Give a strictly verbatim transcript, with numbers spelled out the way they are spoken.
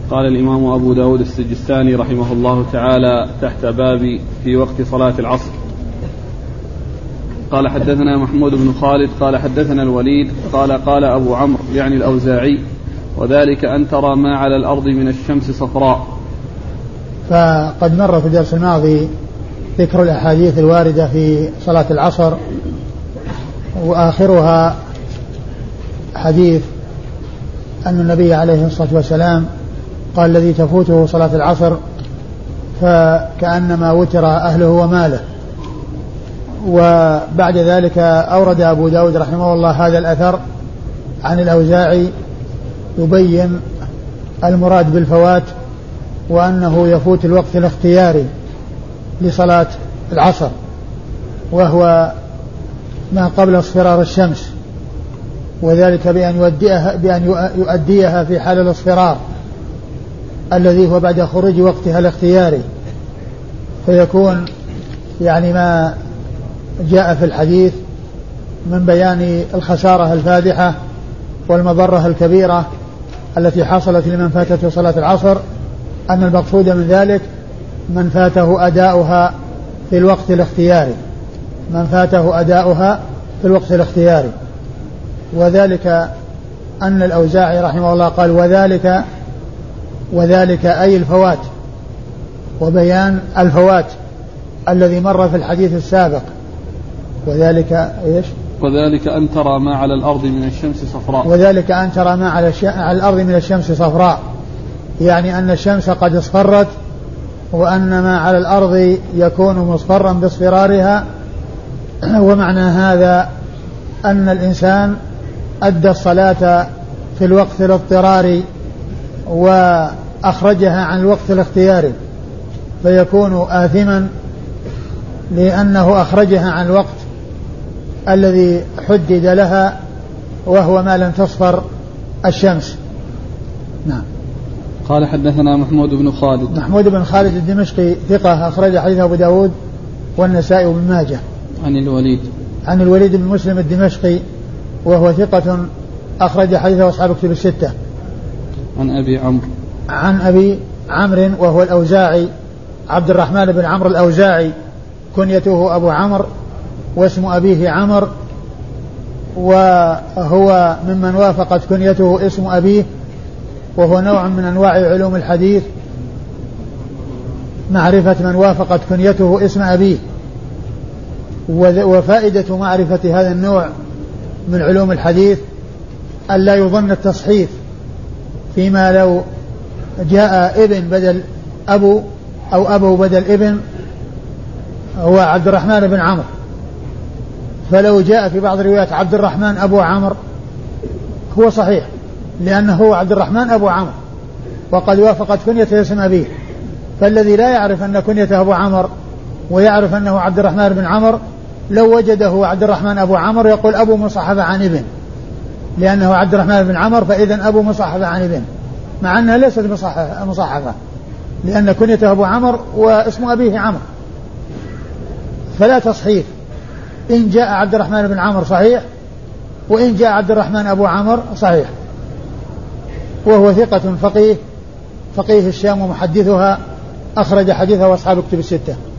قال الإمام أبو داود السجستاني رحمه الله تعالى تحت باب في وقت صلاة العصر. قال حدثنا محمود بن خالد قال حدثنا الوليد قال قال أبو عمرو يعني الأوزاعي وذلك أن ترى ما على الأرض من الشمس صفراء. فقد مر في الدرس الماضي ذكر الأحاديث الواردة في صلاة العصر، وآخرها حديث أن النبي عليه الصلاة والسلام قال الذي تفوته صلاة العصر فكأنما وتر أهله وماله. وبعد ذلك أورد أبو داود رحمه الله هذا الأثر عن الأوزاعي يبين المراد بالفوات، وأنه يفوت الوقت الاختياري لصلاة العصر، وهو ما قبل اصفرار الشمس، وذلك بأن يؤديها, بأن يؤديها في حال الاصفرار الذي هو بعد خروج وقتها الاختياري، فيكون يعني ما جاء في الحديث من بيان الخسارة الفادحة والمضرة الكبيرة التي حصلت لمن فاتته صلاة العصر، أن المقصود من ذلك من فاته أداؤها في الوقت الاختياري، من فاته أداؤها في الوقت الاختياري. وذلك أن الأوزاعي رحمه الله قال وذلك وذلك أي الفوات، وبيان الفوات الذي مر في الحديث السابق. وذلك إيش؟ وذلك أن ترى ما على الأرض من الشمس صفراء. وذلك أن ترى ما على, الش... على الأرض من الشمس صفراء، يعني أن الشمس قد اصفرت، وأن ما على الأرض يكون مصفرا باصفرارها. ومعنى هذا أن الإنسان أدى الصلاة في الوقت الاضطراري وأخرجها عن الوقت الاختياري، فيكون آثما لأنه أخرجها عن الوقت الذي حدد لها، وهو ما لم تصفر الشمس. نعم. قال حدثنا محمود بن خالد. محمود بن خالد الدمشقي ثقة أخرج حديث أبو داود والنسائي وابن ماجه. عن الوليد عن الوليد بن مسلم الدمشقي وهو ثقة أخرج حديثه أصحاب كتب الستة. عن أبي عمرو عن أبي عمرو وهو الأوزاعي عبد الرحمن بن عمرو الأوزاعي، كنيته أبو عمرو واسم أبيه عمرو، وهو ممن وافقت كنيته اسم أبيه، وهو نوع من أنواع علوم الحديث، معرفة من وافقت كنيته اسم أبيه. وفائدة معرفة هذا النوع من علوم الحديث ألا يظن التصحيف، فيما لو جاء ابن بدل أبو أو أبو بدل ابن هو عبد الرحمن بن عمرو، فلو جاء في بعض الروايات عبد الرحمن أبو عمرو هو صحيح، لأنه هو عبد الرحمن أبو عمرو وقد وافقت كنيته اسم أبيه. فالذي لا يعرف أن كنيته أبو عمرو ويعرف أنه عبد الرحمن بن عمرو لو وجده عبد الرحمن أبو عمرو يقول أبو مصحف عن ابن، لأنه عبد الرحمن بن عمرو، فإذا أبو مصحف عن ابن، مع أنها ليست مصحفة لأن كنيته أبو عمرو واسم أبيه عمرو، فلا تصحيف. إن جاء عبد الرحمن بن عمرو صحيح، وإن جاء عبد الرحمن أبو عمرو صحيح. وهو ثقة فقيه فقيه الشام ومحدثها، أخرج حديثه وأصحاب كتب الستة.